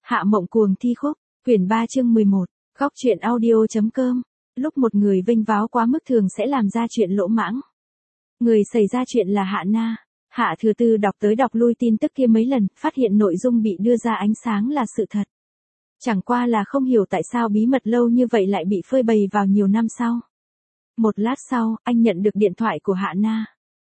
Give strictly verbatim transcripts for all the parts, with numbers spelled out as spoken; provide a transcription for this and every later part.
Hạ Mộng Cuồng thi khúc, quyển ba chương mười một, góc truyện audio.com. Lúc một người vênh váo quá mức thường sẽ làm ra chuyện lỗ mãng. Người xảy ra chuyện là Hạ Na. Hạ Thừa Tư đọc tới đọc lui tin tức kia mấy lần, phát hiện nội dung bị đưa ra ánh sáng là sự thật. Chẳng qua là không hiểu tại sao bí mật lâu như vậy lại bị phơi bày vào nhiều năm sau. Một lát sau, anh nhận được điện thoại của Hạ Na.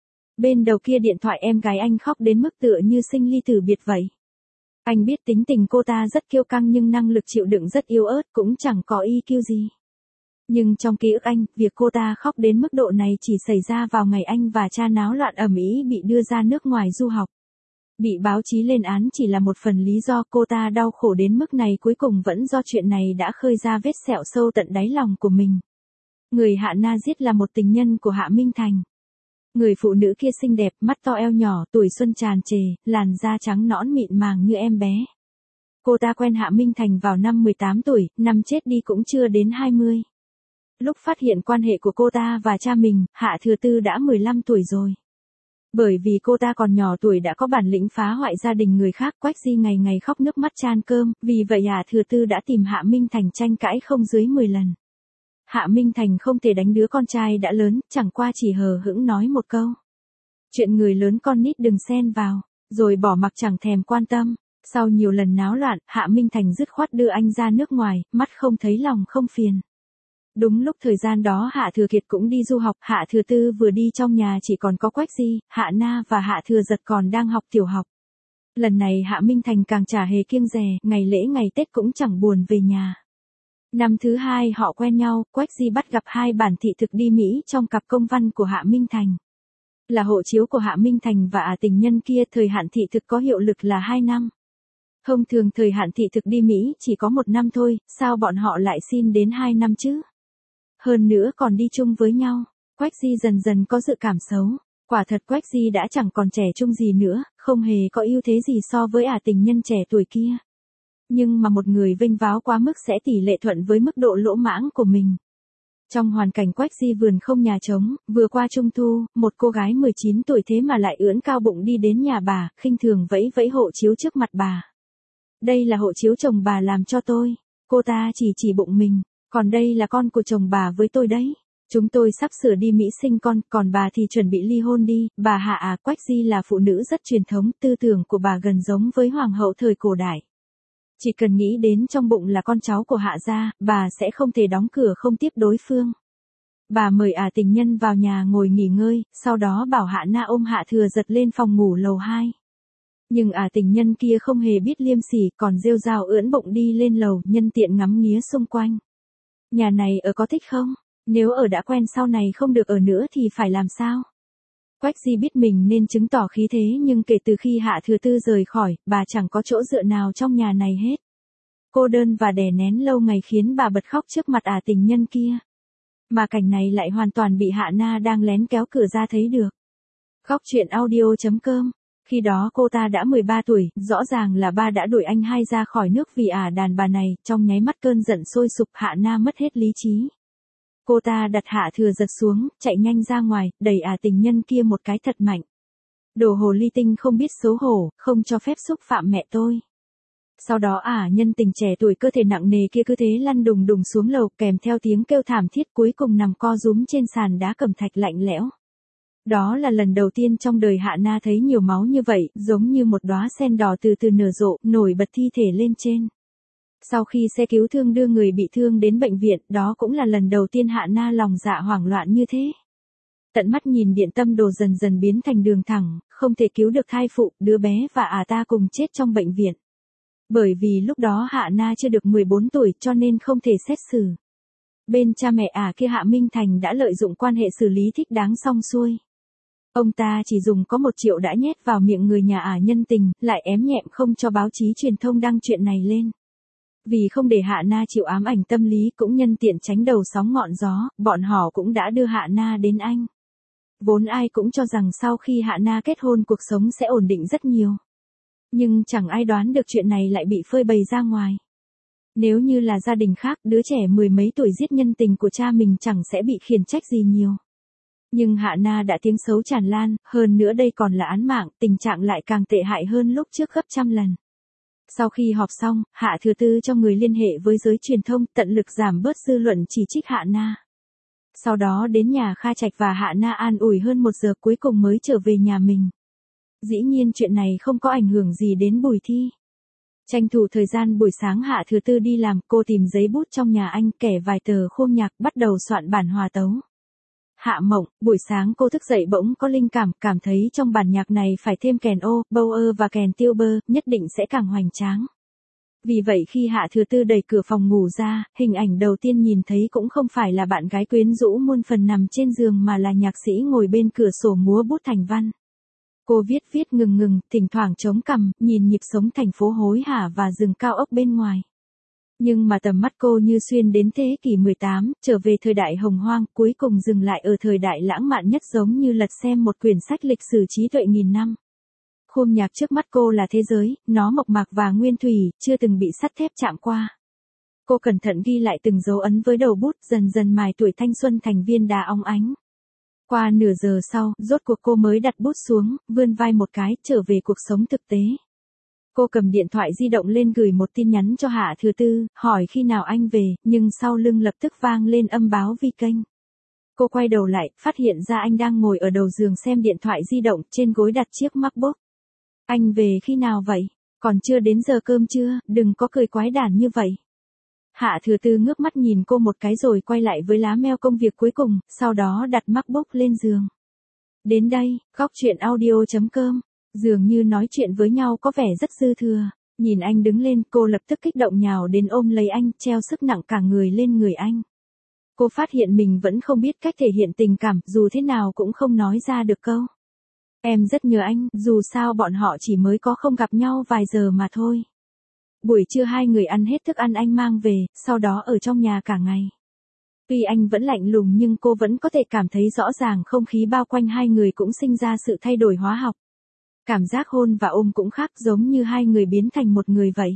Bên đầu kia điện thoại em gái anh khóc đến mức tựa như sinh ly tử biệt vậy. Anh biết tính tình cô ta rất kiêu căng nhưng năng lực chịu đựng rất yếu ớt, cũng chẳng có i kiu gì. Nhưng trong ký ức anh, việc cô ta khóc đến mức độ này chỉ xảy ra vào ngày anh và cha náo loạn ầm ĩ bị đưa ra nước ngoài du học. Bị báo chí lên án chỉ là một phần lý do cô ta đau khổ đến mức này cuối cùng vẫn do chuyện này đã khơi ra vết sẹo sâu tận đáy lòng của mình. Người Hạ Na giết là một tình nhân của Hạ Minh Thành. Người phụ nữ kia xinh đẹp, mắt to eo nhỏ, tuổi xuân tràn trề, làn da trắng nõn mịn màng như em bé. Cô ta quen Hạ Minh Thành vào năm mười tám tuổi, năm chết đi cũng chưa đến hai mươi. Lúc phát hiện quan hệ của cô ta và cha mình, Hạ Thừa Tư đã mười lăm tuổi rồi. Bởi vì cô ta còn nhỏ tuổi đã có bản lĩnh phá hoại gia đình người khác, Quách Di ngày ngày khóc nước mắt chan cơm, vì vậy Hạ Thừa Tư đã tìm Hạ Minh Thành tranh cãi không dưới mười lần. Hạ Minh Thành không thể đánh đứa con trai đã lớn, chẳng qua chỉ hờ hững nói một câu. Chuyện người lớn con nít đừng xen vào, rồi bỏ mặc chẳng thèm quan tâm. Sau nhiều lần náo loạn, Hạ Minh Thành dứt khoát đưa anh ra nước ngoài, mắt không thấy lòng không phiền. Đúng lúc thời gian đó Hạ Thừa Kiệt cũng đi du học, Hạ Thừa Tư vừa đi trong nhà chỉ còn có Quách Di, Hạ Na và Hạ Thừa Giật còn đang học tiểu học. Lần này Hạ Minh Thành càng chả hề kiêng dè, ngày lễ ngày Tết cũng chẳng buồn về nhà. Năm thứ hai họ quen nhau, Quách Di bắt gặp hai bản thị thực đi Mỹ trong cặp công văn của Hạ Minh Thành. Là hộ chiếu của Hạ Minh Thành và à tình nhân kia, thời hạn thị thực có hiệu lực là hai năm. Thông thường thời hạn thị thực đi Mỹ chỉ có một năm thôi, sao bọn họ lại xin đến hai năm chứ? Hơn nữa còn đi chung với nhau. Quách Di dần dần có dự cảm xấu. Quả thật Quách Di đã chẳng còn trẻ trung gì nữa, không hề có ưu thế gì so với à tình nhân trẻ tuổi kia. Nhưng mà một người vênh váo quá mức sẽ tỷ lệ thuận với mức độ lỗ mãng của mình. Trong hoàn cảnh Quách Di vườn không nhà trống, vừa qua Trung Thu, một cô gái mười chín tuổi thế mà lại ưỡn cao bụng đi đến nhà bà, khinh thường vẫy vẫy hộ chiếu trước mặt bà. Đây là hộ chiếu chồng bà làm cho tôi. Cô ta chỉ chỉ bụng mình. Còn đây là con của chồng bà với tôi đấy. Chúng tôi sắp sửa đi Mỹ sinh con, còn bà thì chuẩn bị ly hôn đi. Bà Hạ à, Quách Di là phụ nữ rất truyền thống, tư tưởng của bà gần giống với hoàng hậu thời cổ đại. Chỉ cần nghĩ đến trong bụng là con cháu của Hạ gia, bà sẽ không thể đóng cửa không tiếp đối phương. Bà mời à tình nhân vào nhà ngồi nghỉ ngơi, sau đó bảo Hạ Na ôm Hạ Thừa Giật lên phòng ngủ lầu hai. Nhưng à tình nhân kia không hề biết liêm sỉ, còn rêu rao ưỡn bụng đi lên lầu, nhân tiện ngắm nghía xung quanh. Nhà này ở có thích không? Nếu ở đã quen sau này không được ở nữa thì phải làm sao? Quách Di biết mình nên chứng tỏ khí thế, nhưng kể từ khi Hạ Thừa Tư rời khỏi, bà chẳng có chỗ dựa nào trong nhà này hết. Cô đơn và đè nén lâu ngày khiến bà bật khóc trước mặt à tình nhân kia. Mà cảnh này lại hoàn toàn bị Hạ Na đang lén kéo cửa ra thấy được. Góc truyện audio.com. Khi đó cô ta đã mười ba tuổi, rõ ràng là ba đã đuổi anh hai ra khỏi nước vì ả đàn bà này, trong nháy mắt cơn giận sôi sục, Hạ Na mất hết lý trí. Cô ta đặt Hạ Thừa Giật xuống, chạy nhanh ra ngoài, đẩy ả tình nhân kia một cái thật mạnh. Đồ hồ ly tinh không biết xấu hổ, không cho phép xúc phạm mẹ tôi. Sau đó ả nhân tình trẻ tuổi cơ thể nặng nề kia cứ thế lăn đùng đùng xuống lầu, kèm theo tiếng kêu thảm thiết, cuối cùng nằm co rúm trên sàn đá cẩm thạch lạnh lẽo. Đó là lần đầu tiên trong đời Hạ Na thấy nhiều máu như vậy, giống như một đóa sen đỏ từ từ nở rộ, nổi bật thi thể lên trên. Sau khi xe cứu thương đưa người bị thương đến bệnh viện, đó cũng là lần đầu tiên Hạ Na lòng dạ hoảng loạn như thế. Tận mắt nhìn điện tâm đồ dần dần biến thành đường thẳng, không thể cứu được thai phụ, đứa bé và à ta cùng chết trong bệnh viện. Bởi vì lúc đó Hạ Na chưa được mười bốn tuổi cho nên không thể xét xử. Bên cha mẹ ả kia Hạ Minh Thành đã lợi dụng quan hệ xử lý thích đáng xong xuôi. Ông ta chỉ dùng có một triệu đã nhét vào miệng người nhà ả nhân tình, lại ém nhẹm không cho báo chí truyền thông đăng chuyện này lên. Vì không để Hạ Na chịu ám ảnh tâm lý cũng nhân tiện tránh đầu sóng ngọn gió, bọn họ cũng đã đưa Hạ Na đến Anh. Vốn ai cũng cho rằng sau khi Hạ Na kết hôn cuộc sống sẽ ổn định rất nhiều. Nhưng chẳng ai đoán được chuyện này lại bị phơi bày ra ngoài. Nếu như là gia đình khác, đứa trẻ mười mấy tuổi giết nhân tình của cha mình chẳng sẽ bị khiển trách gì nhiều. Nhưng Hạ Na đã tiếng xấu tràn lan, hơn nữa đây còn là án mạng, tình trạng lại càng tệ hại hơn lúc trước gấp trăm lần. Sau khi họp xong, Hạ Thừa Tư cho người liên hệ với giới truyền thông tận lực giảm bớt dư luận chỉ trích Hạ Na. Sau đó đến nhà Kha Trạch và Hạ Na an ủi hơn một giờ cuối cùng mới trở về nhà mình. Dĩ nhiên chuyện này không có ảnh hưởng gì đến Bùi Thi. Tranh thủ thời gian buổi sáng Hạ Thừa Tư đi làm, cô tìm giấy bút trong nhà anh kẻ vài tờ khôm nhạc bắt đầu soạn bản hòa tấu. Hạ Mộng, buổi sáng cô thức dậy bỗng có linh cảm, cảm thấy trong bản nhạc này phải thêm kèn ô, bâu ơ và kèn tiêu bơ, nhất định sẽ càng hoành tráng. Vì vậy khi Hạ Thừa Tư đẩy cửa phòng ngủ ra, hình ảnh đầu tiên nhìn thấy cũng không phải là bạn gái quyến rũ muôn phần nằm trên giường mà là nhạc sĩ ngồi bên cửa sổ múa bút thành văn. Cô viết viết ngừng ngừng, thỉnh thoảng chống cằm, nhìn nhịp sống thành phố hối hả và rừng cao ốc bên ngoài. Nhưng mà tầm mắt cô như xuyên đến thế kỷ mười tám, trở về thời đại hồng hoang, cuối cùng dừng lại ở thời đại lãng mạn nhất, giống như lật xem một quyển sách lịch sử trí tuệ nghìn năm. Khôm nhạc trước mắt cô là thế giới, nó mộc mạc và nguyên thủy, chưa từng bị sắt thép chạm qua. Cô cẩn thận ghi lại từng dấu ấn với đầu bút, dần dần mài tuổi thanh xuân thành viên đá óng ánh. Qua nửa giờ sau, rốt cuộc cô mới đặt bút xuống, vươn vai một cái, trở về cuộc sống thực tế. Cô cầm điện thoại di động lên gửi một tin nhắn cho Hạ Thừa Tư, hỏi khi nào anh về, nhưng sau lưng lập tức vang lên âm báo vi kênh. Cô quay đầu lại, phát hiện ra anh đang ngồi ở đầu giường xem điện thoại di động, trên gối đặt chiếc MacBook. Anh về khi nào vậy? Còn chưa đến giờ cơm chưa, đừng có cười quái đản như vậy. Hạ Thừa Tư ngước mắt nhìn cô một cái rồi quay lại với lá mail công việc cuối cùng, sau đó đặt MacBook lên giường. Đến đây, góc chuyện audio chấm com. Dường như nói chuyện với nhau có vẻ rất dư thừa. Nhìn anh đứng lên, cô lập tức kích động nhào đến ôm lấy anh, treo sức nặng cả người lên người anh. Cô phát hiện mình vẫn không biết cách thể hiện tình cảm, dù thế nào cũng không nói ra được câu. Em rất nhớ anh, dù sao bọn họ chỉ mới có không gặp nhau vài giờ mà thôi. Buổi trưa hai người ăn hết thức ăn anh mang về, sau đó ở trong nhà cả ngày. Tuy anh vẫn lạnh lùng nhưng cô vẫn có thể cảm thấy rõ ràng không khí bao quanh hai người cũng sinh ra sự thay đổi hóa học. Cảm giác hôn và ôm cũng khác, giống như hai người biến thành một người vậy.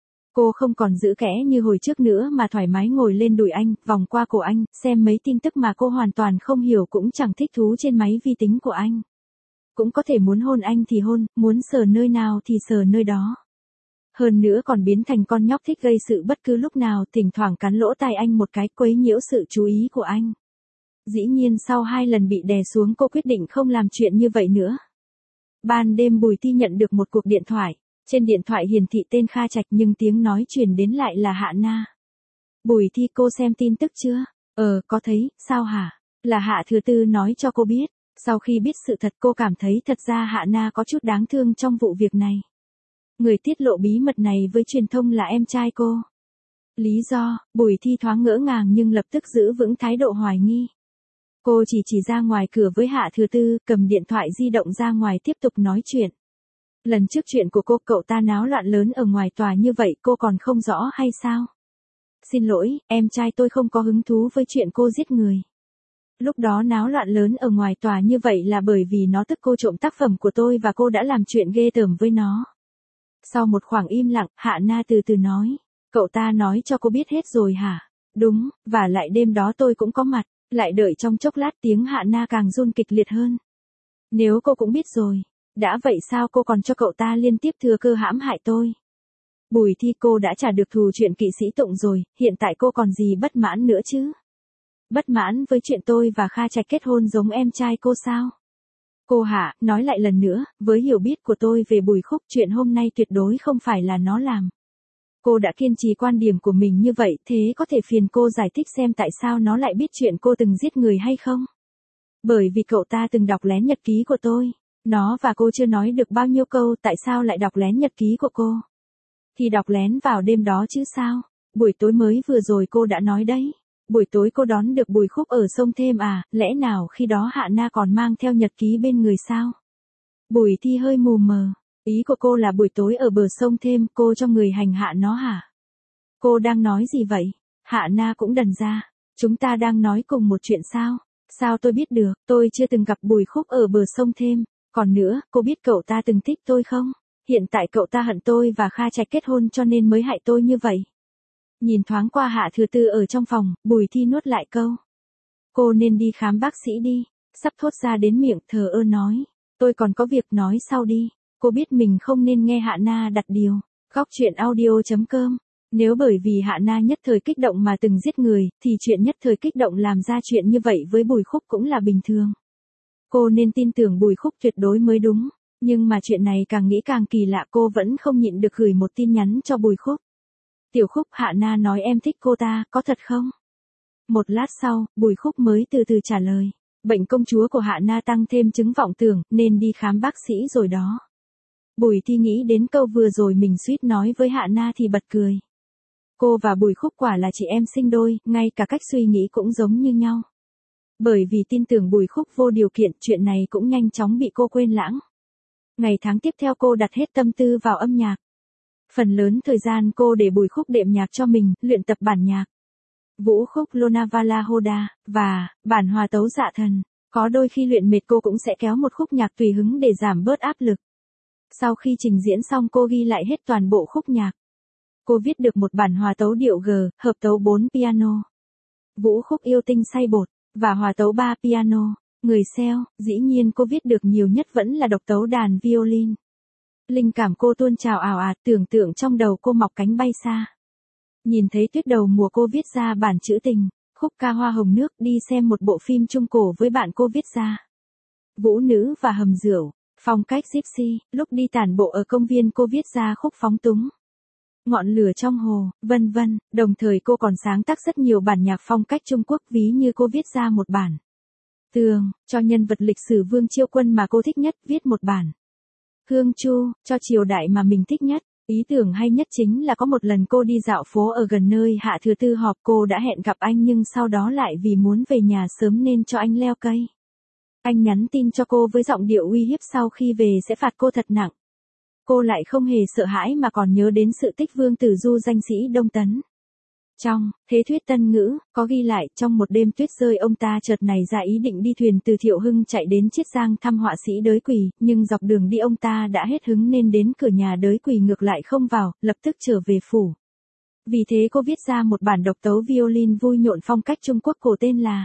Cô không còn giữ kẽ như hồi trước nữa mà thoải mái ngồi lên đùi anh, vòng qua cổ anh, xem mấy tin tức mà cô hoàn toàn không hiểu cũng chẳng thích thú trên máy vi tính của anh. Cũng có thể muốn hôn anh thì hôn, muốn sờ nơi nào thì sờ nơi đó. Hơn nữa còn biến thành con nhóc thích gây sự bất cứ lúc nào, thỉnh thoảng cắn lỗ tai anh một cái, quấy nhiễu sự chú ý của anh. Dĩ nhiên sau hai lần bị đè xuống cô quyết định không làm chuyện như vậy nữa. Ban đêm Bùi Thi nhận được một cuộc điện thoại. Trên điện thoại hiển thị tên Kha Trạch nhưng tiếng nói truyền đến lại là Hạ Na. Bùi Thi, cô xem tin tức chưa? Ờ, có thấy, sao hả? Là Hạ Thừa Tư nói cho cô biết. Sau khi biết sự thật cô cảm thấy thật ra Hạ Na có chút đáng thương trong vụ việc này. Người tiết lộ bí mật này với truyền thông là em trai cô. Lý do, Bùi Thi thoáng ngỡ ngàng nhưng lập tức giữ vững thái độ hoài nghi. Cô chỉ chỉ ra ngoài cửa với Hạ Thừa Tư, cầm điện thoại di động ra ngoài tiếp tục nói chuyện. Lần trước chuyện của cô, cậu ta náo loạn lớn ở ngoài tòa như vậy cô còn không rõ hay sao? Xin lỗi, em trai tôi không có hứng thú với chuyện cô giết người. Lúc đó náo loạn lớn ở ngoài tòa như vậy là bởi vì nó tức cô trộm tác phẩm của tôi và cô đã làm chuyện ghê tởm với nó. Sau một khoảng im lặng, Hạ Na từ từ nói. Cậu ta nói cho cô biết hết rồi hả? Đúng, và lại đêm đó tôi cũng có mặt. Lại đợi trong chốc lát tiếng Hạ Na càng run kịch liệt hơn. Nếu cô cũng biết rồi, đã vậy sao cô còn cho cậu ta liên tiếp thừa cơ hãm hại tôi? Bùi Thi, cô đã trả được thù chuyện kỵ sĩ Tụng rồi, hiện tại cô còn gì bất mãn nữa chứ? Bất mãn với chuyện tôi và Kha Trạch kết hôn giống em trai cô sao? Cô Hạ, nói lại lần nữa, với hiểu biết của tôi về Bùi Khúc, chuyện hôm nay tuyệt đối không phải là nó làm. Cô đã kiên trì quan điểm của mình như vậy, thế có thể phiền cô giải thích xem tại sao nó lại biết chuyện cô từng giết người hay không? Bởi vì cậu ta từng đọc lén nhật ký của tôi. Nó và cô chưa nói được bao nhiêu câu, tại sao lại đọc lén nhật ký của cô? Thì đọc lén vào đêm đó chứ sao? Buổi tối mới vừa rồi cô đã nói đấy. Buổi tối cô đón được Bùi Khúc ở sông Thêm à, lẽ nào khi đó Hạ Na còn mang theo nhật ký bên người sao? Bùi Thi hơi mù mờ. Ý của cô là buổi tối ở bờ sông Thêm cô cho người hành hạ nó hả? Cô đang nói gì vậy? Hạ Na cũng đần ra. Chúng ta đang nói cùng một chuyện sao? Sao tôi biết được, tôi chưa từng gặp Bùi Khúc ở bờ sông Thêm. Còn nữa, cô biết cậu ta từng thích tôi không? Hiện tại cậu ta hận tôi và Kha Trạch kết hôn cho nên mới hại tôi như vậy. Nhìn thoáng qua Hạ Thừa Tư ở trong phòng, Bùi Thi nuốt lại câu. Cô nên đi khám bác sĩ đi. Sắp thốt ra đến miệng, thờ ơ nói. Tôi còn có việc nói sau đi. Cô biết mình không nên nghe Hạ Na đặt điều. Khóc chuyện audio chấm com. Nếu bởi vì Hạ Na nhất thời kích động mà từng giết người, thì chuyện nhất thời kích động làm ra chuyện như vậy với Bùi Khúc cũng là bình thường. Cô nên tin tưởng Bùi Khúc tuyệt đối mới đúng. Nhưng mà chuyện này càng nghĩ càng kỳ lạ, cô vẫn không nhịn được gửi một tin nhắn cho Bùi Khúc. Tiểu Khúc, Hạ Na nói em thích cô ta, có thật không? Một lát sau, Bùi Khúc mới từ từ trả lời. Bệnh công chúa của Hạ Na tăng thêm chứng vọng tưởng, nên đi khám bác sĩ rồi đó. Bùi Thi nghĩ đến câu vừa rồi mình suýt nói với Hạ Na thì bật cười. Cô và Bùi Khúc quả là chị em sinh đôi, ngay cả cách suy nghĩ cũng giống như nhau. Bởi vì tin tưởng Bùi Khúc vô điều kiện, chuyện này cũng nhanh chóng bị cô quên lãng. Ngày tháng tiếp theo cô đặt hết tâm tư vào âm nhạc. Phần lớn thời gian cô để Bùi Khúc đệm nhạc cho mình, luyện tập bản nhạc. Vũ khúc Lonavala Hoda, và bản hòa tấu Dạ Thần. Có đôi khi luyện mệt cô cũng sẽ kéo một khúc nhạc tùy hứng để giảm bớt áp lực. Sau khi trình diễn xong cô ghi lại hết toàn bộ khúc nhạc. Cô viết được một bản hòa tấu điệu G, hợp tấu bốn piano. Vũ khúc Yêu Tinh Say Bột, và hòa tấu ba piano. Người xeo, dĩ nhiên cô viết được nhiều nhất vẫn là độc tấu đàn violin. Linh cảm cô tuôn trào ào ạt, tưởng tượng trong đầu cô mọc cánh bay xa. Nhìn thấy Tuyết Đầu Mùa cô viết ra bản trữ tình, khúc ca Hoa Hồng Nước, đi xem một bộ phim trung cổ với bạn cô viết ra. Vũ Nữ và Hầm Rượu, phong cách gypsy, lúc đi tản bộ ở công viên cô viết ra khúc Phóng Túng. Ngọn lửa trong hồ, vân vân, đồng thời cô còn sáng tác rất nhiều bản nhạc phong cách Trung Quốc, ví như cô viết ra một bản Tường, cho nhân vật lịch sử Vương Chiêu Quân mà cô thích nhất, viết một bản Hương Chu, cho triều đại mà mình thích nhất. Ý tưởng hay nhất chính là có một lần cô đi dạo phố ở gần nơi Hạ Thừa Tư họp, cô đã hẹn gặp anh nhưng sau đó lại vì muốn về nhà sớm nên cho anh leo cây. Anh nhắn tin cho cô với giọng điệu uy hiếp sau khi về sẽ phạt cô thật nặng. Cô lại không hề sợ hãi mà còn nhớ đến sự tích Vương Tử Du danh sĩ Đông Tấn. Trong Thế Thuyết Tân Ngữ, có ghi lại, trong một đêm tuyết rơi ông ta chợt nảy ra ý định đi thuyền từ Thiệu Hưng chạy đến Chiết Giang thăm họa sĩ Đới Quỳ, nhưng dọc đường đi ông ta đã hết hứng nên đến cửa nhà Đới Quỳ ngược lại không vào, lập tức trở về phủ. Vì thế cô viết ra một bản độc tấu violin vui nhộn phong cách Trung Quốc cổ tên là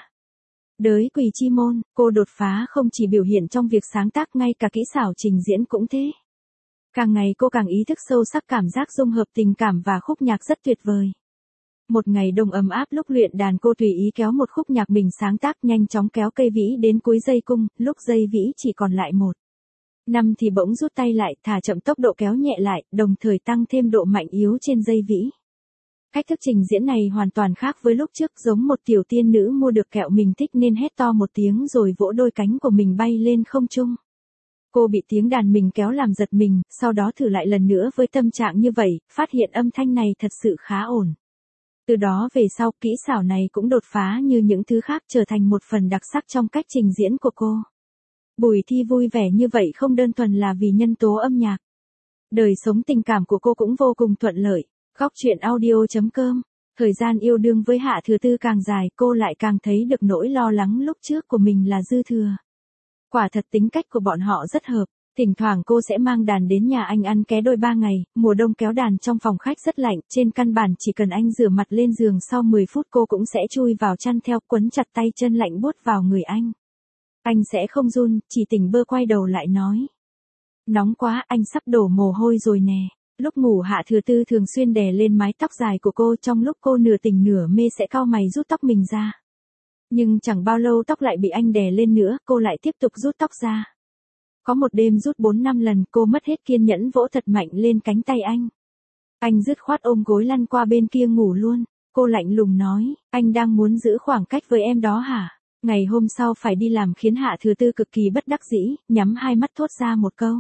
Đới Quỳ Chi Môn. Cô đột phá không chỉ biểu hiện trong việc sáng tác, ngay cả kỹ xảo trình diễn cũng thế. Càng ngày cô càng ý thức sâu sắc cảm giác dung hợp tình cảm và khúc nhạc rất tuyệt vời. Một ngày đông ấm áp, lúc luyện đàn cô tùy ý kéo một khúc nhạc mình sáng tác, nhanh chóng kéo cây vĩ đến cuối dây cung, lúc dây vĩ chỉ còn lại một năm thì bỗng rút tay lại, thả chậm tốc độ kéo nhẹ lại, đồng thời tăng thêm độ mạnh yếu trên dây vĩ. Cách thức trình diễn này hoàn toàn khác với lúc trước, giống một tiểu tiên nữ mua được kẹo mình thích nên hét to một tiếng rồi vỗ đôi cánh của mình bay lên không trung. Cô bị tiếng đàn mình kéo làm giật mình, sau đó thử lại lần nữa với tâm trạng như vậy, phát hiện âm thanh này thật sự khá ổn. Từ đó về sau, kỹ xảo này cũng đột phá như những thứ khác, trở thành một phần đặc sắc trong cách trình diễn của cô. Bùi Thi vui vẻ như vậy không đơn thuần là vì nhân tố âm nhạc. Đời sống tình cảm của cô cũng vô cùng thuận lợi. Khóc chuyện audio chấm com. Thời gian yêu đương với Hạ Thừa Tư càng dài, cô lại càng thấy được nỗi lo lắng lúc trước của mình là dư thừa. Quả thật tính cách của bọn họ rất hợp. Thỉnh thoảng cô sẽ mang đàn đến nhà anh ăn ké đôi ba ngày, mùa đông kéo đàn trong phòng khách rất lạnh, trên căn bản chỉ cần anh rửa mặt lên giường sau mười phút cô cũng sẽ chui vào chăn theo, quấn chặt tay chân lạnh buốt vào người anh. Anh sẽ không run, chỉ tỉnh bơ quay đầu lại nói. Nóng quá, anh sắp đổ mồ hôi rồi nè. Lúc ngủ Hạ Thừa Tư thường xuyên đè lên mái tóc dài của cô, trong lúc cô nửa tỉnh nửa mê sẽ cau mày rút tóc mình ra. Nhưng chẳng bao lâu tóc lại bị anh đè lên nữa, cô lại tiếp tục rút tóc ra. Có một đêm rút bốn năm lần, cô mất hết kiên nhẫn vỗ thật mạnh lên cánh tay anh. Anh dứt khoát ôm gối lăn qua bên kia ngủ luôn. Cô lạnh lùng nói, anh đang muốn giữ khoảng cách với em đó hả? Ngày hôm sau phải đi làm khiến Hạ Thừa Tư cực kỳ bất đắc dĩ, nhắm hai mắt thốt ra một câu.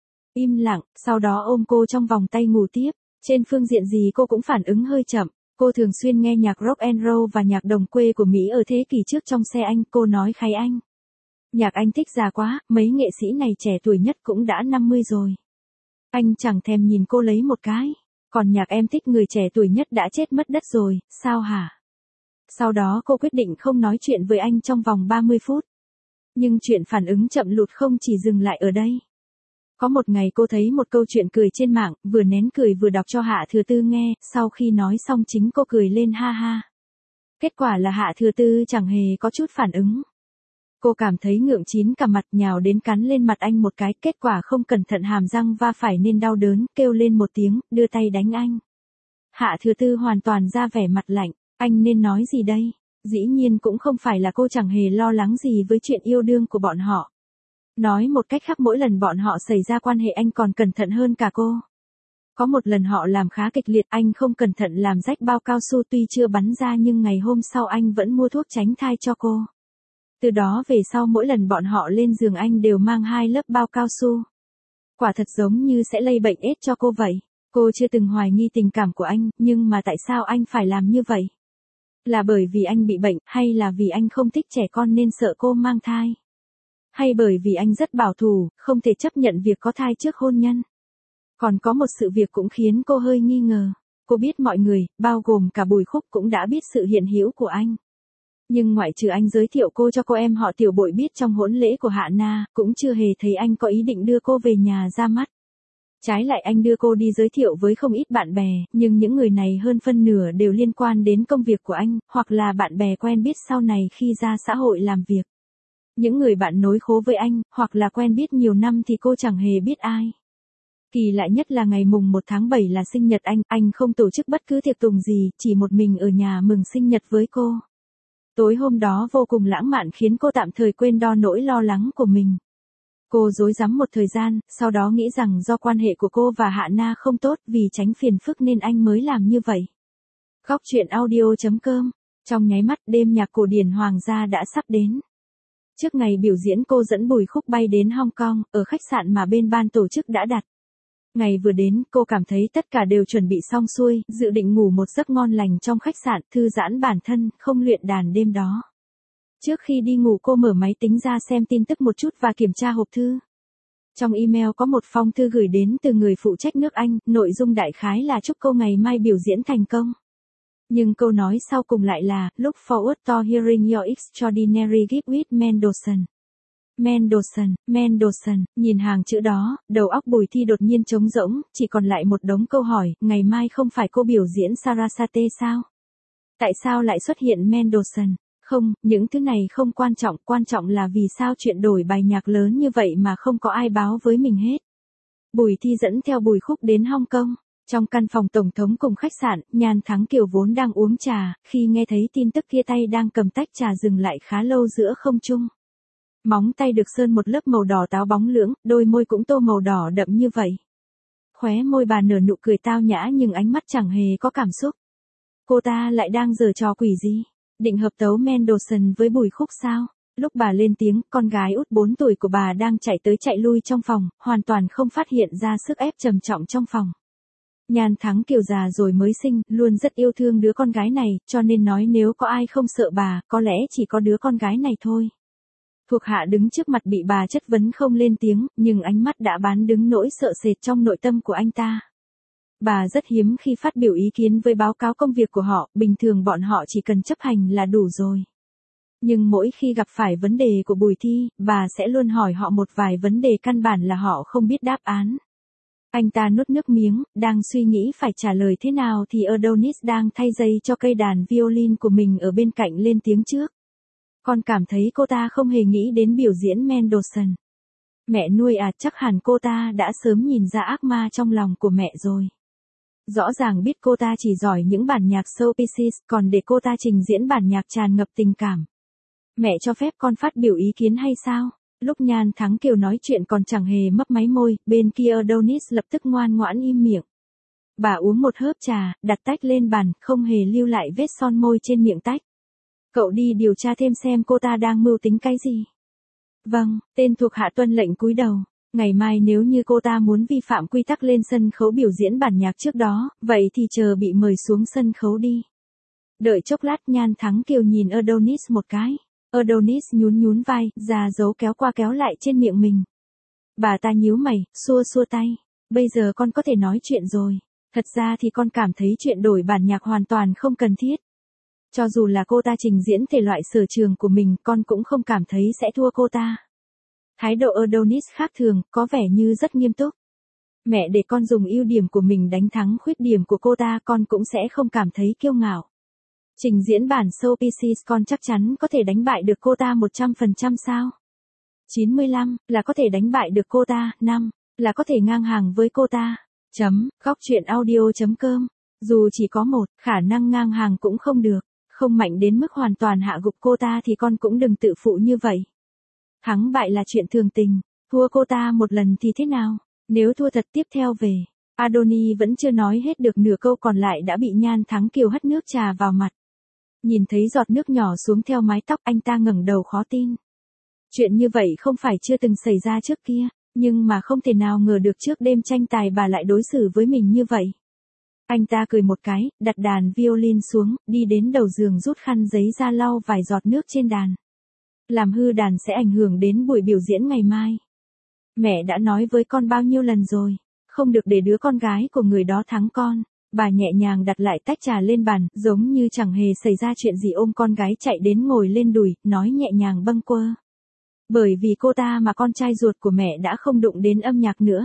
Im lặng, sau đó ôm cô trong vòng tay ngủ tiếp. Trên phương diện gì cô cũng phản ứng hơi chậm. Cô thường xuyên nghe nhạc rock and roll và nhạc đồng quê của Mỹ ở thế kỷ trước trong xe anh, cô nói khay anh. Nhạc anh thích già quá, mấy nghệ sĩ này trẻ tuổi nhất cũng đã năm mươi rồi. Anh chẳng thèm nhìn cô lấy một cái. Còn nhạc em thích người trẻ tuổi nhất đã chết mất đất rồi, sao hả? Sau đó cô quyết định không nói chuyện với anh trong vòng ba mươi phút. Nhưng chuyện phản ứng chậm lụt không chỉ dừng lại ở đây. Có một ngày cô thấy một câu chuyện cười trên mạng, vừa nén cười vừa đọc cho Hạ Thừa Tư nghe, sau khi nói xong chính cô cười lên ha ha. Kết quả là Hạ Thừa Tư chẳng hề có chút phản ứng. Cô cảm thấy ngượng chín cả mặt, nhào đến cắn lên mặt anh một cái, kết quả không cẩn thận hàm răng va phải nên đau đớn, kêu lên một tiếng, đưa tay đánh anh. Hạ Thừa Tư hoàn toàn ra vẻ mặt lạnh, anh nên nói gì đây? Dĩ nhiên cũng không phải là cô chẳng hề lo lắng gì với chuyện yêu đương của bọn họ. Nói một cách khác, mỗi lần bọn họ xảy ra quan hệ anh còn cẩn thận hơn cả cô. Có một lần họ làm khá kịch liệt, anh không cẩn thận làm rách bao cao su, tuy chưa bắn ra nhưng ngày hôm sau anh vẫn mua thuốc tránh thai cho cô. Từ đó về sau mỗi lần bọn họ lên giường anh đều mang hai lớp bao cao su. Quả thật giống như sẽ lây bệnh ết cho cô vậy. Cô chưa từng hoài nghi tình cảm của anh, nhưng mà tại sao anh phải làm như vậy? Là bởi vì anh bị bệnh, hay là vì anh không thích trẻ con nên sợ cô mang thai? Hay bởi vì anh rất bảo thủ, không thể chấp nhận việc có thai trước hôn nhân? Còn có một sự việc cũng khiến cô hơi nghi ngờ. Cô biết mọi người, bao gồm cả Bùi Khúc cũng đã biết sự hiện hữu của anh. Nhưng ngoại trừ anh giới thiệu cô cho cô em họ Tiểu Bội biết trong hôn lễ của Hạ Na, cũng chưa hề thấy anh có ý định đưa cô về nhà ra mắt. Trái lại anh đưa cô đi giới thiệu với không ít bạn bè, nhưng những người này hơn phân nửa đều liên quan đến công việc của anh, hoặc là bạn bè quen biết sau này khi ra xã hội làm việc. Những người bạn nối khố với anh, hoặc là quen biết nhiều năm thì cô chẳng hề biết ai. Kỳ lạ nhất là ngày mùng một tháng bảy là sinh nhật anh, anh không tổ chức bất cứ tiệc tùng gì, chỉ một mình ở nhà mừng sinh nhật với cô. Tối hôm đó vô cùng lãng mạn khiến cô tạm thời quên đo nỗi lo lắng của mình. Cô rối rắm một thời gian, sau đó nghĩ rằng do quan hệ của cô và Hạ Na không tốt, vì tránh phiền phức nên anh mới làm như vậy. Góc truyện audio chấm com. Trong nháy mắt đêm nhạc cổ điển hoàng gia đã sắp đến. Trước ngày biểu diễn cô dẫn Bùi Khúc bay đến Hong Kong, ở khách sạn mà bên ban tổ chức đã đặt. Ngày vừa đến, cô cảm thấy tất cả đều chuẩn bị xong xuôi, dự định ngủ một giấc ngon lành trong khách sạn, thư giãn bản thân, không luyện đàn đêm đó. Trước khi đi ngủ cô mở máy tính ra xem tin tức một chút và kiểm tra hộp thư. Trong email có một phong thư gửi đến từ người phụ trách nước Anh, nội dung đại khái là chúc cô ngày mai biểu diễn thành công. Nhưng câu nói sau cùng lại là, look forward to hearing your extraordinary gift with Mendelssohn. Mendelssohn, Mendelssohn, nhìn hàng chữ đó, đầu óc Bùi Thi đột nhiên trống rỗng, chỉ còn lại một đống câu hỏi, ngày mai không phải cô biểu diễn Sarasate sao? Tại sao lại xuất hiện Mendelssohn? Không, những thứ này không quan trọng, quan trọng là vì sao chuyện đổi bài nhạc lớn như vậy mà không có ai báo với mình hết. Bùi Thi dẫn theo Bùi Khúc đến Hong Kong. Trong căn phòng tổng thống cùng khách sạn, Nhan Thắng Kiều vốn đang uống trà, khi nghe thấy tin tức kia tay đang cầm tách trà dừng lại khá lâu giữa không trung. Móng tay được sơn một lớp màu đỏ táo bóng lưỡng, đôi môi cũng tô màu đỏ đậm như vậy. Khóe môi bà nở nụ cười tao nhã nhưng ánh mắt chẳng hề có cảm xúc. Cô ta lại đang giở trò quỷ gì? Định hợp tấu Mendelssohn với Bùi Khúc sao? Lúc bà lên tiếng, con gái út bốn tuổi của bà đang chạy tới chạy lui trong phòng, hoàn toàn không phát hiện ra sức ép trầm trọng trong phòng. Nhan Thắng Kiều già rồi mới sinh, luôn rất yêu thương đứa con gái này, cho nên nói nếu có ai không sợ bà, có lẽ chỉ có đứa con gái này thôi. Thuộc hạ đứng trước mặt bị bà chất vấn không lên tiếng, nhưng ánh mắt đã bán đứng nỗi sợ sệt trong nội tâm của anh ta. Bà rất hiếm khi phát biểu ý kiến với báo cáo công việc của họ, bình thường bọn họ chỉ cần chấp hành là đủ rồi. Nhưng mỗi khi gặp phải vấn đề của Bùi Thi, bà sẽ luôn hỏi họ một vài vấn đề căn bản là họ không biết đáp án. Anh ta nuốt nước miếng, đang suy nghĩ phải trả lời thế nào thì Adonis đang thay dây cho cây đàn violin của mình ở bên cạnh lên tiếng trước. Con cảm thấy cô ta không hề nghĩ đến biểu diễn Mendelssohn. Mẹ nuôi à, chắc hẳn cô ta đã sớm nhìn ra ác ma trong lòng của mẹ rồi. Rõ ràng biết cô ta chỉ giỏi những bản nhạc soul pieces, còn để cô ta trình diễn bản nhạc tràn ngập tình cảm. Mẹ cho phép con phát biểu ý kiến hay sao? Lúc Nhan Thắng Kiều nói chuyện còn chẳng hề mấp máy môi, bên kia Adonis lập tức ngoan ngoãn im miệng. Bà uống một hớp trà, đặt tách lên bàn, không hề lưu lại vết son môi trên miệng tách. Cậu đi điều tra thêm xem cô ta đang mưu tính cái gì. Vâng, tên thuộc hạ tuân lệnh cúi đầu. Ngày mai nếu như cô ta muốn vi phạm quy tắc lên sân khấu biểu diễn bản nhạc trước đó, vậy thì chờ bị mời xuống sân khấu đi. Đợi chốc lát Nhan Thắng Kiều nhìn Adonis một cái. Adonis nhún nhún vai, ra dấu kéo qua kéo lại trên miệng mình. Bà ta nhíu mày, xua xua tay. Bây giờ con có thể nói chuyện rồi. Thật ra thì con cảm thấy chuyện đổi bản nhạc hoàn toàn không cần thiết. Cho dù là cô ta trình diễn thể loại sở trường của mình, con cũng không cảm thấy sẽ thua cô ta. Thái độ Adonis khác thường, có vẻ như rất nghiêm túc. Mẹ để con dùng ưu điểm của mình đánh thắng khuyết điểm của cô ta, con cũng sẽ không cảm thấy kiêu ngạo. Trình diễn bản show pê xê con chắc chắn có thể đánh bại được cô ta một trăm phần trăm sao? chín mươi lăm, là có thể đánh bại được cô ta, năm, là có thể ngang hàng với cô ta. Chấm, góc chuyện audio chấm com. Dù chỉ có một, khả năng ngang hàng cũng không được. Không mạnh đến mức hoàn toàn hạ gục cô ta thì con cũng đừng tự phụ như vậy. Thắng bại là chuyện thường tình. Thua cô ta một lần thì thế nào? Nếu thua thật tiếp theo về. Adoni vẫn chưa nói hết được nửa câu còn lại đã bị Nhan Thắng Kiều hất nước trà vào mặt. Nhìn thấy giọt nước nhỏ xuống theo mái tóc anh ta ngẩng đầu khó tin. Chuyện như vậy không phải chưa từng xảy ra trước kia, nhưng mà không thể nào ngờ được trước đêm tranh tài bà lại đối xử với mình như vậy. Anh ta cười một cái, đặt đàn violin xuống, đi đến đầu giường rút khăn giấy ra lau vài giọt nước trên đàn. Làm hư đàn sẽ ảnh hưởng đến buổi biểu diễn ngày mai. Mẹ đã nói với con bao nhiêu lần rồi, không được để đứa con gái của người đó thắng con. Bà nhẹ nhàng đặt lại tách trà lên bàn, giống như chẳng hề xảy ra chuyện gì, ôm con gái chạy đến ngồi lên đùi, nói nhẹ nhàng bâng quơ. Bởi vì cô ta mà con trai ruột của mẹ đã không đụng đến âm nhạc nữa.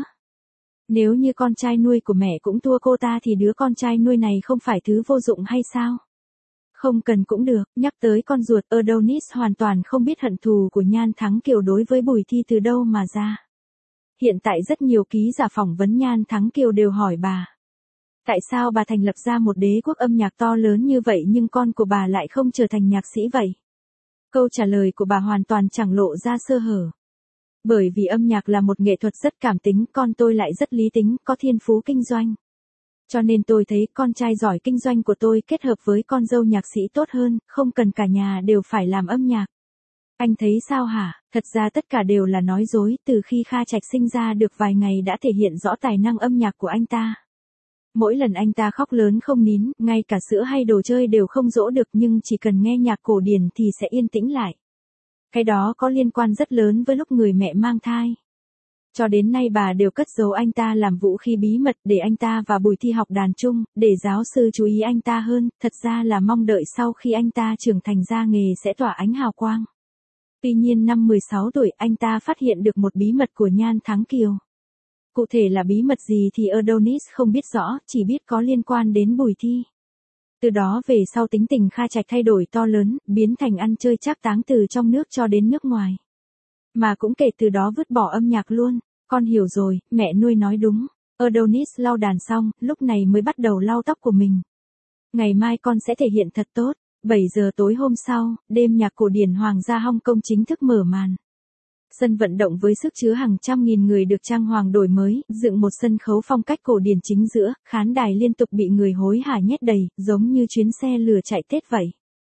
Nếu như con trai nuôi của mẹ cũng thua cô ta thì đứa con trai nuôi này không phải thứ vô dụng hay sao? Không cần cũng được, nhắc tới con ruột, Adonis hoàn toàn không biết hận thù của Nhan Thắng Kiều đối với Bùi Thi từ đâu mà ra. Hiện tại rất nhiều ký giả phỏng vấn Nhan Thắng Kiều đều hỏi bà. Tại sao bà thành lập ra một đế quốc âm nhạc to lớn như vậy nhưng con của bà lại không trở thành nhạc sĩ vậy? Câu trả lời của bà hoàn toàn chẳng lộ ra sơ hở. Bởi vì âm nhạc là một nghệ thuật rất cảm tính, con tôi lại rất lý tính, có thiên phú kinh doanh. Cho nên tôi thấy con trai giỏi kinh doanh của tôi kết hợp với con dâu nhạc sĩ tốt hơn, không cần cả nhà đều phải làm âm nhạc. Anh thấy sao hả? Thật ra tất cả đều là nói dối, từ khi Kha Trạch sinh ra được vài ngày đã thể hiện rõ tài năng âm nhạc của anh ta. Mỗi lần anh ta khóc lớn không nín, ngay cả sữa hay đồ chơi đều không dỗ được, nhưng chỉ cần nghe nhạc cổ điển thì sẽ yên tĩnh lại. Cái đó có liên quan rất lớn với lúc người mẹ mang thai. Cho đến nay bà đều cất giấu anh ta làm vũ khí bí mật để anh ta và Bùi Thi học đàn chung, để giáo sư chú ý anh ta hơn, thật ra là mong đợi sau khi anh ta trưởng thành ra nghề sẽ tỏa ánh hào quang. Tuy nhiên năm mười sáu tuổi anh ta phát hiện được một bí mật của Nhan Thắng Kiều. Cụ thể là bí mật gì thì Adonis không biết rõ, chỉ biết có liên quan đến Bùi Thi. Từ đó về sau tính tình Kha Trạch thay đổi to lớn, biến thành ăn chơi trác táng từ trong nước cho đến nước ngoài. Mà cũng kể từ đó vứt bỏ âm nhạc luôn. Con hiểu rồi, mẹ nuôi nói đúng. Adonis lau đàn xong, lúc này mới bắt đầu lau tóc của mình. Ngày mai con sẽ thể hiện thật tốt. bảy giờ tối hôm sau, đêm nhạc cổ điển Hoàng gia Hong Kong chính thức mở màn. Sân vận động với sức chứa hàng trăm nghìn người được trang hoàng đổi mới, dựng một sân khấu phong cách cổ điển chính giữa, khán đài liên tục bị người hối hả nhét đầy, giống như chuyến xe lửa chạy Tết vậy.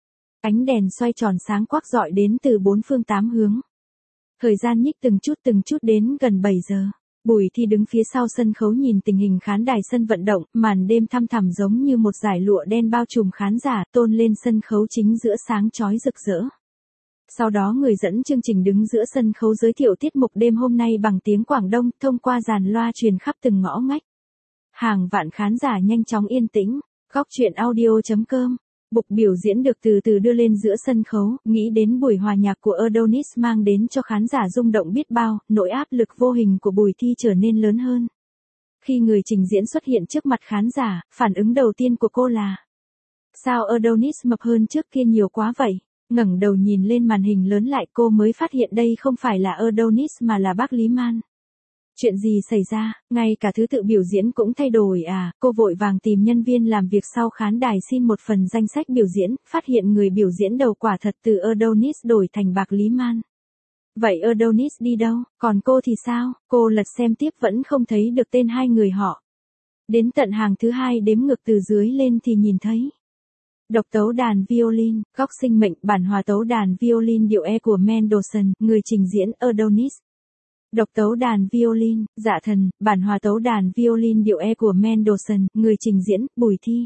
Ánh đèn xoay tròn sáng quắc rọi đến từ bốn phương tám hướng. Thời gian nhích từng chút từng chút đến gần bảy giờ. Bùi Thi đứng phía sau sân khấu nhìn tình hình khán đài sân vận động, màn đêm thăm thẳm giống như một dải lụa đen bao trùm khán giả, tôn lên sân khấu chính giữa sáng chói rực rỡ. Sau đó người dẫn chương trình đứng giữa sân khấu giới thiệu tiết mục đêm hôm nay bằng tiếng Quảng Đông, thông qua dàn loa truyền khắp từng ngõ ngách. Hàng vạn khán giả nhanh chóng yên tĩnh. Góc chuyện audio chấm com. Bục biểu diễn được từ từ đưa lên giữa sân khấu, nghĩ đến buổi hòa nhạc của Adonis mang đến cho khán giả rung động biết bao, nỗi áp lực vô hình của Bùi Thi trở nên lớn hơn. Khi người trình diễn xuất hiện trước mặt khán giả, phản ứng đầu tiên của cô là: sao Adonis mập hơn trước kia nhiều quá vậy? Ngẩng đầu nhìn lên màn hình lớn lại cô mới phát hiện đây không phải là Adonis mà là bác Lý Man. Chuyện gì xảy ra, ngay cả thứ tự biểu diễn cũng thay đổi à? Cô vội vàng tìm nhân viên làm việc sau khán đài xin một phần danh sách biểu diễn, phát hiện người biểu diễn đầu quả thật từ Adonis đổi thành bạc Lý Man. Vậy Adonis đi đâu, còn cô thì sao? Cô lật xem tiếp vẫn không thấy được tên hai người họ. Đến tận hàng thứ hai đếm ngược từ dưới lên thì nhìn thấy. Độc tấu đàn violin, góc sinh mệnh, bản hòa tấu đàn violin điệu E của Mendelssohn, người trình diễn Adonis. Độc tấu đàn violin, Dạ Thần, bản hòa tấu đàn violin điệu E của Mendelssohn, người trình diễn Bùi Thi.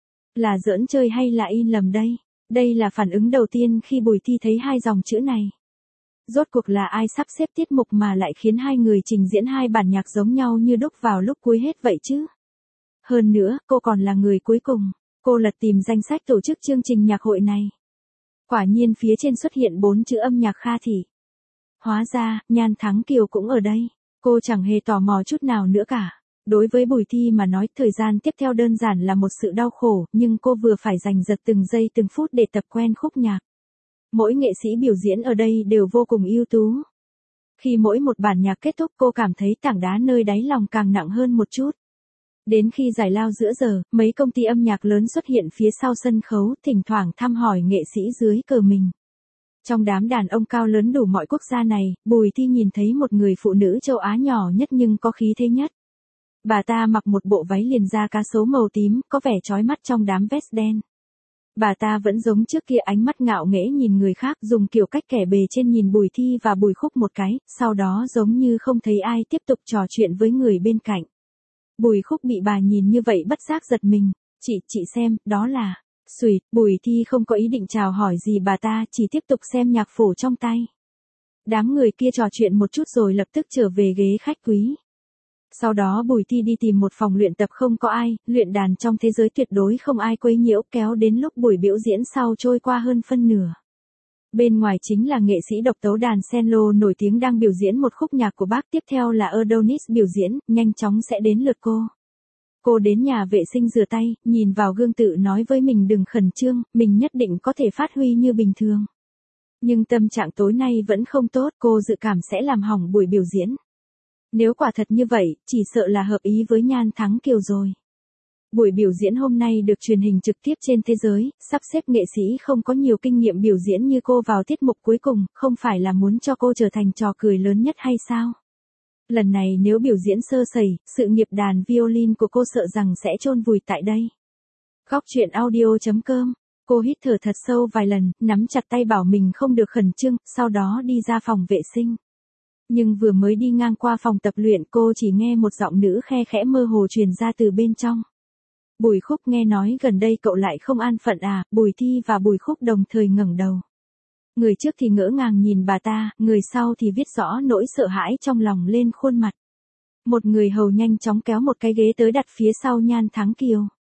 Là giỡn chơi hay là in lầm đây? Đây là phản ứng đầu tiên khi Bùi Thi thấy hai dòng chữ này. Rốt cuộc là ai sắp xếp tiết mục mà lại khiến hai người trình diễn hai bản nhạc giống nhau như đúc vào lúc cuối hết vậy chứ? Hơn nữa, cô còn là người cuối cùng. Cô lật tìm danh sách tổ chức chương trình nhạc hội này. Quả nhiên phía trên xuất hiện bốn chữ âm nhạc Kha Thị. Hóa ra, Nhan Thắng Kiều cũng ở đây. Cô chẳng hề tò mò chút nào nữa cả. Đối với Bùi Thi mà nói, thời gian tiếp theo đơn giản là một sự đau khổ, nhưng cô vừa phải giành giật từng giây từng phút để tập quen khúc nhạc. Mỗi nghệ sĩ biểu diễn ở đây đều vô cùng ưu tú. Khi mỗi một bản nhạc kết thúc, cô cảm thấy tảng đá nơi đáy lòng càng nặng hơn một chút. Đến khi giải lao giữa giờ, mấy công ty âm nhạc lớn xuất hiện phía sau sân khấu, thỉnh thoảng thăm hỏi nghệ sĩ dưới cờ mình. Trong đám đàn ông cao lớn đủ mọi quốc gia này, Bùi Thi nhìn thấy một người phụ nữ châu Á nhỏ nhất nhưng có khí thế nhất. Bà ta mặc một bộ váy liền da cá sấu màu tím, có vẻ chói mắt trong đám vest đen. Bà ta vẫn giống trước kia, ánh mắt ngạo nghễ nhìn người khác, dùng kiểu cách kẻ bề trên nhìn Bùi Thi và Bùi Khúc một cái, sau đó giống như không thấy ai tiếp tục trò chuyện với người bên cạnh. Bùi Khúc bị bà nhìn như vậy bất giác giật mình. Chị, chị xem, đó là... Xùi, Bùi Thi không có ý định chào hỏi gì bà ta, chỉ tiếp tục xem nhạc phổ trong tay. Đám người kia trò chuyện một chút rồi lập tức trở về ghế khách quý. Sau đó Bùi Thi đi tìm một phòng luyện tập không có ai, luyện đàn trong thế giới tuyệt đối không ai quấy nhiễu, kéo đến lúc buổi biểu diễn sau trôi qua hơn phân nửa. Bên ngoài chính là nghệ sĩ độc tấu đàn cello nổi tiếng đang biểu diễn một khúc nhạc của bác, tiếp theo là Adonis biểu diễn, nhanh chóng sẽ đến lượt cô. Cô đến nhà vệ sinh rửa tay, nhìn vào gương tự nói với mình đừng khẩn trương, mình nhất định có thể phát huy như bình thường. Nhưng tâm trạng tối nay vẫn không tốt, cô dự cảm sẽ làm hỏng buổi biểu diễn. Nếu quả thật như vậy, chỉ sợ là hợp ý với Nhan Thắng Kiều rồi. Buổi biểu diễn hôm nay được truyền hình trực tiếp trên thế giới, sắp xếp nghệ sĩ không có nhiều kinh nghiệm biểu diễn như cô vào tiết mục cuối cùng, không phải là muốn cho cô trở thành trò cười lớn nhất hay sao? Lần này nếu biểu diễn sơ sẩy, sự nghiệp đàn violin của cô sợ rằng sẽ chôn vùi tại đây. Góc truyện audio chấm com. Cô hít thở thật sâu vài lần, nắm chặt tay bảo mình không được khẩn trương, sau đó đi ra phòng vệ sinh. Nhưng vừa mới đi ngang qua phòng tập luyện, cô chỉ nghe một giọng nữ khe khẽ mơ hồ truyền ra từ bên trong. Bùi Khúc, nghe nói gần đây cậu lại không an phận à? Bùi Thi và Bùi Khúc đồng thời ngẩng đầu. Người trước thì ngỡ ngàng nhìn bà ta, người sau thì viết rõ nỗi sợ hãi trong lòng lên khuôn mặt. Một người hầu nhanh chóng kéo một cái ghế tới đặt phía sau Nhan Thắng Kiều.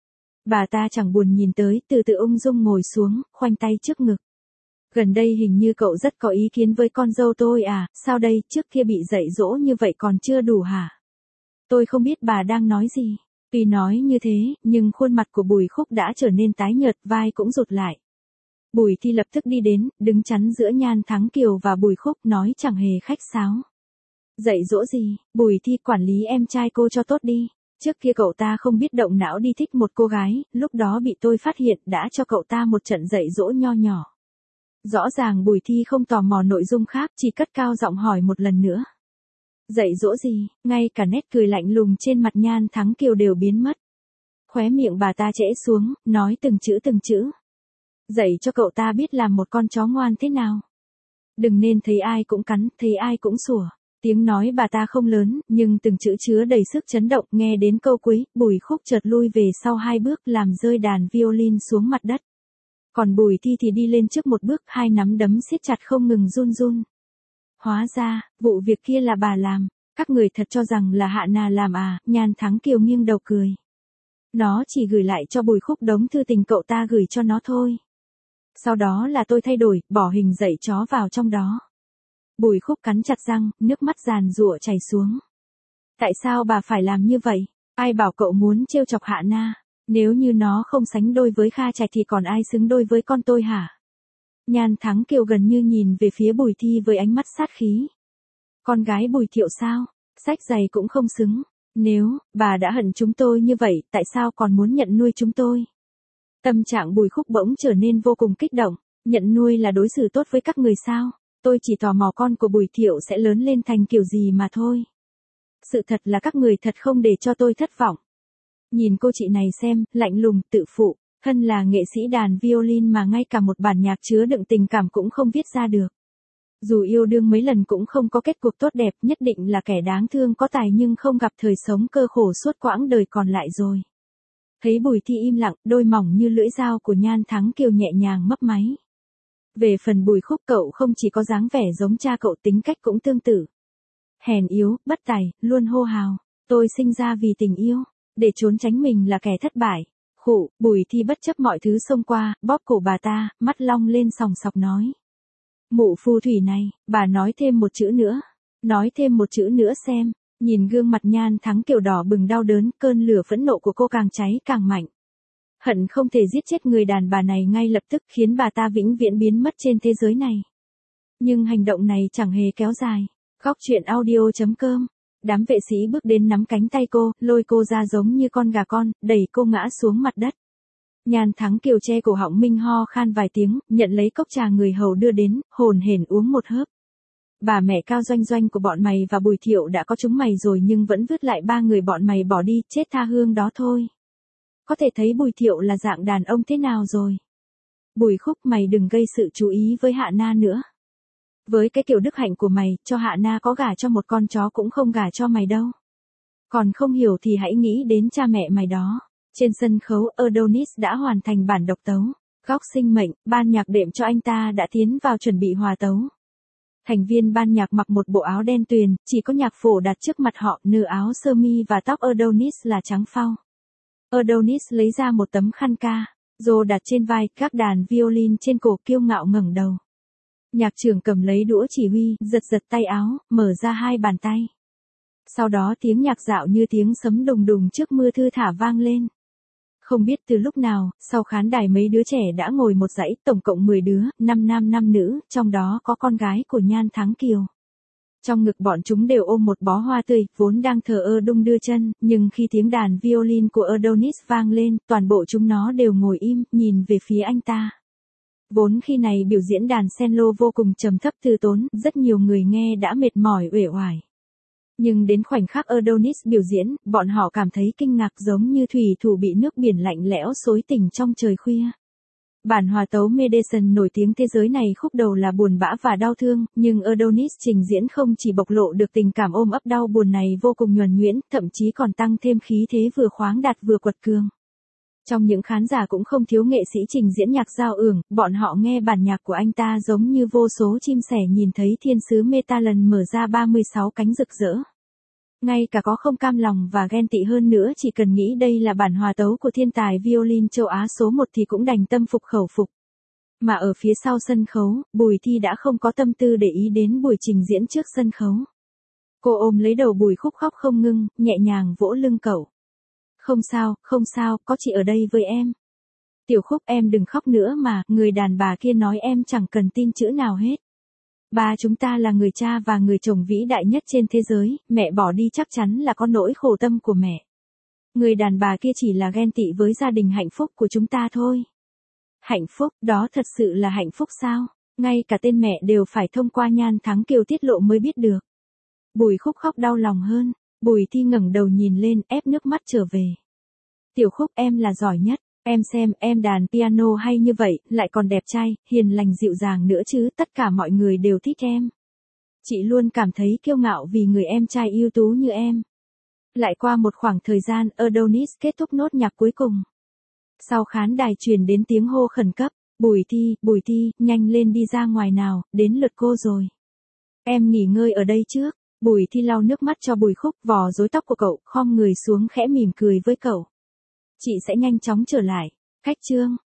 Bà ta chẳng buồn nhìn tới, từ từ ung dung ngồi xuống, khoanh tay trước ngực. Gần đây hình như cậu rất có ý kiến với con dâu tôi à, sao đây, trước kia bị dạy dỗ như vậy còn chưa đủ hả? Tôi không biết bà đang nói gì. Tuy nói như thế, nhưng khuôn mặt của Bùi Khúc đã trở nên tái nhợt, vai cũng rụt lại. Bùi Thi lập tức đi đến, đứng chắn giữa Nhan Thắng Kiều và Bùi Khúc, nói chẳng hề khách sáo. Dạy dỗ gì? Bùi Thi, quản lý em trai cô cho tốt đi. Trước kia cậu ta không biết động não đi thích một cô gái, lúc đó bị tôi phát hiện đã cho cậu ta một trận dạy dỗ nho nhỏ. Rõ ràng Bùi Thi không tò mò nội dung khác, chỉ cất cao giọng hỏi một lần nữa. Dạy dỗ gì? Ngay cả nét cười lạnh lùng trên mặt Nhan Thắng Kiều đều biến mất. Khóe miệng bà ta trễ xuống, nói từng chữ từng chữ. Dạy cho cậu ta biết làm một con chó ngoan thế nào. Đừng nên thấy ai cũng cắn, thấy ai cũng sủa. Tiếng nói bà ta không lớn, nhưng từng chữ chứa đầy sức chấn động, nghe đến câu cuối, Bùi Khúc chợt lui về sau hai bước, làm rơi đàn violin xuống mặt đất. Còn Bùi Thi thì đi lên trước một bước, hai nắm đấm siết chặt không ngừng run run. Hóa ra, vụ việc kia là bà làm. Các người thật cho rằng là Hạ Na làm à? Nhan Thắng Kiều nghiêng đầu cười. Nó chỉ gửi lại cho Bùi Khúc đống thư tình cậu ta gửi cho nó thôi. Sau đó là tôi thay đổi, bỏ hình dạy chó vào trong đó. Bùi Khúc cắn chặt răng, nước mắt giàn giụa chảy xuống. Tại sao bà phải làm như vậy? Ai bảo cậu muốn trêu chọc Hạ Na? Nếu như nó không sánh đôi với Kha Trạch thì còn ai xứng đôi với con tôi hả? Nhan Thắng Kiều gần như nhìn về phía Bùi Thi với ánh mắt sát khí. Con gái Bùi Thiệu sao? Sách giày cũng không xứng. Nếu, bà đã hận chúng tôi như vậy, tại sao còn muốn nhận nuôi chúng tôi? Tâm trạng Bùi Khúc bỗng trở nên vô cùng kích động. Nhận nuôi là đối xử tốt với các người sao? Tôi chỉ tò mò con của Bùi Thiệu sẽ lớn lên thành kiểu gì mà thôi. Sự thật là các người thật không để cho tôi thất vọng. Nhìn cô chị này xem, lạnh lùng, tự phụ, Hân là nghệ sĩ đàn violin mà ngay cả một bản nhạc chứa đựng tình cảm cũng không viết ra được. Dù yêu đương mấy lần cũng không có kết cục tốt đẹp, nhất định là kẻ đáng thương có tài nhưng không gặp thời sống cơ khổ suốt quãng đời còn lại rồi. Thấy Bùi Thi im lặng, đôi mỏng như lưỡi dao của Nhan Thắng Kiều nhẹ nhàng mấp máy. Về phần Bùi Khúc, cậu không chỉ có dáng vẻ giống cha cậu, tính cách cũng tương tự. Hèn yếu, bất tài, luôn hô hào. Tôi sinh ra vì tình yêu, để trốn tránh mình là kẻ thất bại. Khụ, Bùi Thi bất chấp mọi thứ xông qua, bóp cổ bà ta, mắt long lên sòng sọc nói. Mụ phù thủy này, bà nói thêm một chữ nữa. Nói thêm một chữ nữa xem. Nhìn gương mặt Nhan Thắng Kiều đỏ bừng đau đớn, cơn lửa phẫn nộ của cô càng cháy càng mạnh. Hận không thể giết chết người đàn bà này ngay lập tức, khiến bà ta vĩnh viễn biến mất trên thế giới này. Nhưng hành động này chẳng hề kéo dài. Góc truyện audio chấm com. Đám vệ sĩ bước đến nắm cánh tay cô, lôi cô ra giống như con gà con, đẩy cô ngã xuống mặt đất. Nhan Thắng Kiều che cổ họng Minh ho khan vài tiếng, nhận lấy cốc trà người hầu đưa đến, hồn hển uống một hớp. Bà mẹ Cao Doanh Doanh của bọn mày và Bùi Thiệu đã có chúng mày rồi nhưng vẫn vứt lại ba người bọn mày bỏ đi, chết tha hương đó thôi. Có thể thấy Bùi Thiệu là dạng đàn ông thế nào rồi. Bùi Khúc, mày đừng gây sự chú ý với Hạ Na nữa. Với cái kiểu đức hạnh của mày, cho Hạ Na có gả cho một con chó cũng không gả cho mày đâu. Còn không hiểu thì hãy nghĩ đến cha mẹ mày đó. Trên sân khấu, Adonis đã hoàn thành bản độc tấu. Góc sinh mệnh, ban nhạc đệm cho anh ta đã tiến vào chuẩn bị hòa tấu. Thành viên ban nhạc mặc một bộ áo đen tuyền, chỉ có nhạc phổ đặt trước mặt họ, nửa áo sơ mi và tóc Adonis là trắng phau. Adonis lấy ra một tấm khăn ca, rô đặt trên vai, các đàn violin trên cổ kiêu ngạo ngẩng đầu. Nhạc trưởng cầm lấy đũa chỉ huy, giật giật tay áo, mở ra hai bàn tay. Sau đó tiếng nhạc dạo như tiếng sấm đùng đùng trước mưa thư thả vang lên. Không biết từ lúc nào, sau khán đài mấy đứa trẻ đã ngồi một dãy, tổng cộng mười đứa, năm nam năm nữ, trong đó có con gái của Nhan Thắng Kiều. Trong ngực bọn chúng đều ôm một bó hoa tươi, vốn đang thờ ơ đung đưa chân, nhưng khi tiếng đàn violin của Adonis vang lên, toàn bộ chúng nó đều ngồi im, nhìn về phía anh ta. Vốn khi này biểu diễn đàn cello vô cùng trầm thấp từ tốn, rất nhiều người nghe đã mệt mỏi uể oải. Nhưng đến khoảnh khắc Adonis biểu diễn, bọn họ cảm thấy kinh ngạc giống như thủy thủ bị nước biển lạnh lẽo xối tỉnh trong trời khuya. Bản hòa tấu Medicine nổi tiếng thế giới này khúc đầu là buồn bã và đau thương, nhưng Adonis trình diễn không chỉ bộc lộ được tình cảm ôm ấp đau buồn này vô cùng nhuần nhuyễn, thậm chí còn tăng thêm khí thế vừa khoáng đạt vừa quật cường. Trong những khán giả cũng không thiếu nghệ sĩ trình diễn nhạc giao hưởng, bọn họ nghe bản nhạc của anh ta giống như vô số chim sẻ nhìn thấy thiên sứ Metalan mở ra ba mươi sáu cánh rực rỡ. Ngay cả có không cam lòng và ghen tị hơn nữa, chỉ cần nghĩ đây là bản hòa tấu của thiên tài violin châu Á số một thì cũng đành tâm phục khẩu phục. Mà ở phía sau sân khấu, Bùi Thi đã không có tâm tư để ý đến buổi trình diễn trước sân khấu. Cô ôm lấy đầu Bùi Khúc khóc không ngưng, nhẹ nhàng vỗ lưng cậu. Không sao, không sao, có chị ở đây với em. Tiểu Khúc, em đừng khóc nữa mà, người đàn bà kia nói em chẳng cần tin chữ nào hết. Ba chúng ta là người cha và người chồng vĩ đại nhất trên thế giới, mẹ bỏ đi chắc chắn là có nỗi khổ tâm của mẹ. Người đàn bà kia chỉ là ghen tị với gia đình hạnh phúc của chúng ta thôi. Hạnh phúc, đó thật sự là hạnh phúc sao? Ngay cả tên mẹ đều phải thông qua Nhan Thắng Kiều tiết lộ mới biết được. Bùi Khúc khóc đau lòng hơn. Bùi Thi ngẩng đầu nhìn lên, ép nước mắt trở về. Tiểu Khúc, em là giỏi nhất. Em xem, em đàn piano hay như vậy, lại còn đẹp trai, hiền lành dịu dàng nữa chứ, tất cả mọi người đều thích em. Chị luôn cảm thấy kiêu ngạo vì người em trai ưu tú như em. Lại qua một khoảng thời gian, Adonis kết thúc nốt nhạc cuối cùng. Sau khán đài truyền đến tiếng hô khẩn cấp, Bùi Thi, Bùi Thi, nhanh lên đi ra ngoài nào, đến lượt cô rồi. Em nghỉ ngơi ở đây trước. Bùi Thi lau nước mắt cho Bùi Khúc, vò rối tóc của cậu, khom người xuống khẽ mỉm cười với cậu. Chị sẽ nhanh chóng trở lại. Cách chương.